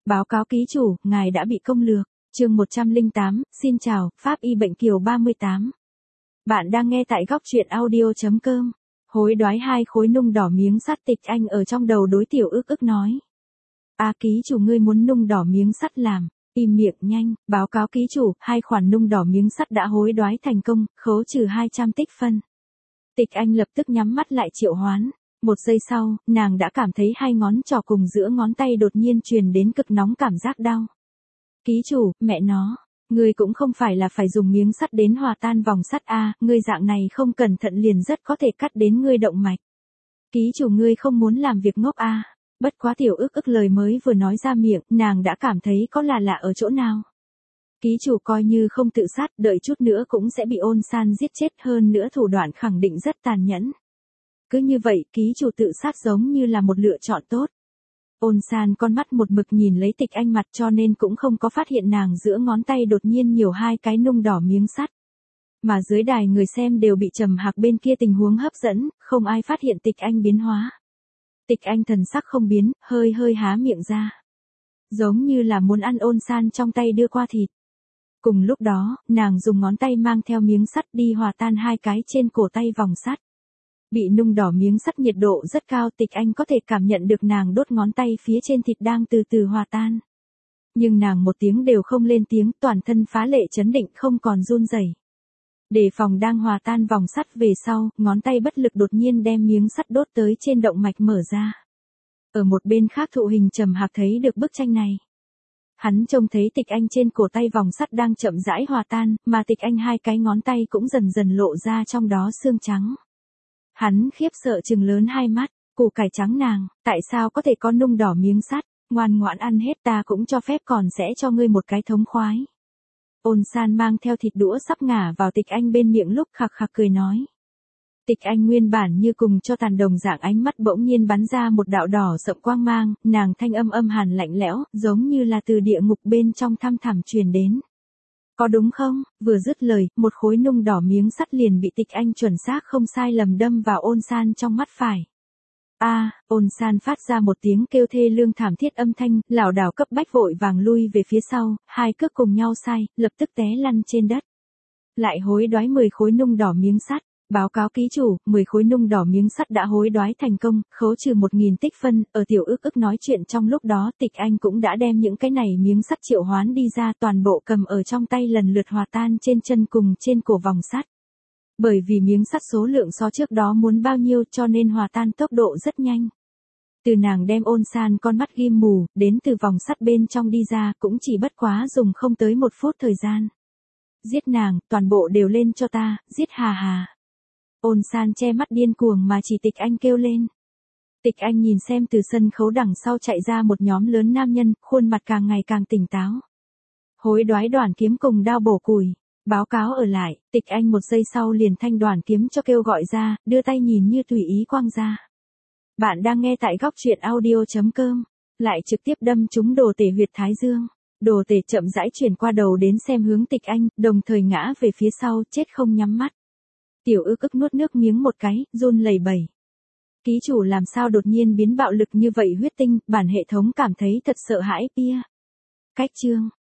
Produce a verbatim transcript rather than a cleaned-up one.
Báo cáo ký chủ, ngài đã bị công lược. Chương một trăm lẻ tám, xin chào, Pháp y bệnh kiều ba mươi tám. Bạn đang nghe tại góc truyện audio chấm com. Hối đoái hai khối nung đỏ miếng sắt. Tịch Anh ở trong đầu đối Tiểu Ức Ức nói. À ký chủ, ngươi muốn nung đỏ miếng sắt làm. Im miệng nhanh, báo cáo ký chủ, hai khoản nung đỏ miếng sắt đã hối đoái thành công, khấu trừ hai trăm tích phân. Tịch Anh lập tức nhắm mắt lại triệu hoán. Một giây sau, nàng đã cảm thấy hai ngón trỏ cùng giữa ngón tay đột nhiên truyền đến cực nóng cảm giác đau. Ký chủ, mẹ nó, ngươi cũng không phải là phải dùng miếng sắt đến hòa tan vòng sắt a, ngươi dạng này không cẩn thận liền rất có thể cắt đến ngươi động mạch. Ký chủ, ngươi không muốn làm việc ngốc a. Bất quá Tiểu Ức Ức lời mới vừa nói ra miệng, nàng đã cảm thấy có là lạ ở chỗ nào. Ký chủ coi như không tự sát, đợi chút nữa cũng sẽ bị Ôn San giết chết, hơn nữa thủ đoạn khẳng định rất tàn nhẫn. Cứ như vậy, ký chủ tự sát giống như là một lựa chọn tốt. Ôn San con mắt một mực nhìn lấy Tịch Anh mặt, cho nên cũng không có phát hiện nàng giữa ngón tay đột nhiên nhiều hai cái nung đỏ miếng sắt. Mà dưới đài người xem đều bị Trầm Hạc bên kia tình huống hấp dẫn, không ai phát hiện Tịch Anh biến hóa. Tịch Anh thần sắc không biến, hơi hơi há miệng ra. Giống như là muốn ăn Ôn San trong tay đưa qua thịt. Cùng lúc đó, nàng dùng ngón tay mang theo miếng sắt đi hòa tan hai cái trên cổ tay vòng sắt. Bị nung đỏ miếng sắt nhiệt độ rất cao, Tịch Anh có thể cảm nhận được nàng đốt ngón tay phía trên thịt đang từ từ hòa tan. Nhưng nàng một tiếng đều không lên tiếng, toàn thân phá lệ chấn định, không còn run rẩy. Để phòng đang hòa tan vòng sắt về sau, ngón tay bất lực đột nhiên đem miếng sắt đốt tới trên động mạch mở ra. Ở một bên khác thụ hình Trầm Hạc thấy được bức tranh này. Hắn trông thấy Tịch Anh trên cổ tay vòng sắt đang chậm rãi hòa tan, mà Tịch Anh hai cái ngón tay cũng dần dần lộ ra trong đó xương trắng. Hắn khiếp sợ trừng lớn hai mắt, củ cải trắng nàng, tại sao có thể có nung đỏ miếng sắt, ngoan ngoãn ăn hết, ta cũng cho phép, còn sẽ cho ngươi một cái thống khoái. Ôn San mang theo thịt đũa sắp ngả vào Tịch Anh bên miệng lúc khạc khạc cười nói. Tịch Anh nguyên bản như cùng cho tàn đồng dạng, ánh mắt bỗng nhiên bắn ra một đạo đỏ sậm quang mang, nàng thanh âm âm hàn lạnh lẽo, giống như là từ địa ngục bên trong thăm thẳm truyền đến. Có đúng không? Vừa dứt lời, một khối nung đỏ miếng sắt liền bị Tịch Anh chuẩn xác không sai lầm đâm vào Ôn San trong mắt phải. A, à, Ôn San phát ra một tiếng kêu thê lương thảm thiết âm thanh, lảo đảo cấp bách vội vàng lui về phía sau, hai cước cùng nhau sai, lập tức té lăn trên đất. Lại hối đoái mười khối nung đỏ miếng sắt. Báo cáo ký chủ, mười khối nung đỏ miếng sắt đã hối đoái thành công, khấu trừ một nghìn tích phân. Ở Tiểu Ức Ức nói chuyện trong lúc đó, Tịch Anh cũng đã đem những cái này miếng sắt triệu hoán đi ra, toàn bộ cầm ở trong tay lần lượt hòa tan trên chân cùng trên cổ vòng sắt. Bởi vì miếng sắt số lượng so trước đó muốn bao nhiêu, cho nên hòa tan tốc độ rất nhanh. Từ nàng đem Ôn San con mắt ghim mù, đến từ vòng sắt bên trong đi ra, cũng chỉ bất quá dùng không tới một phút thời gian. Giết nàng, toàn bộ đều lên cho ta, giết hà hà. Ôn San che mắt điên cuồng mà chỉ Tịch Anh kêu lên. Tịch Anh nhìn xem từ sân khấu đằng sau chạy ra một nhóm lớn nam nhân, khuôn mặt càng ngày càng tỉnh táo. Hối đoái đoàn kiếm cùng đao bổ củi. Báo cáo ở lại, Tịch Anh một giây sau liền thanh đoàn kiếm cho kêu gọi ra, đưa tay nhìn như tùy ý quăng ra. Bạn đang nghe tại góc truyện audio chấm com, lại trực tiếp đâm trúng đồ tể huyệt thái dương. Đồ tể chậm rãi chuyển qua đầu đến xem hướng Tịch Anh, đồng thời ngã về phía sau, chết không nhắm mắt. Tiểu Ức Ức nuốt nước miếng một cái, run lẩy bẩy. Ký chủ làm sao đột nhiên biến bạo lực như vậy huyết tinh, bản hệ thống cảm thấy thật sợ hãi pia. Cách chương,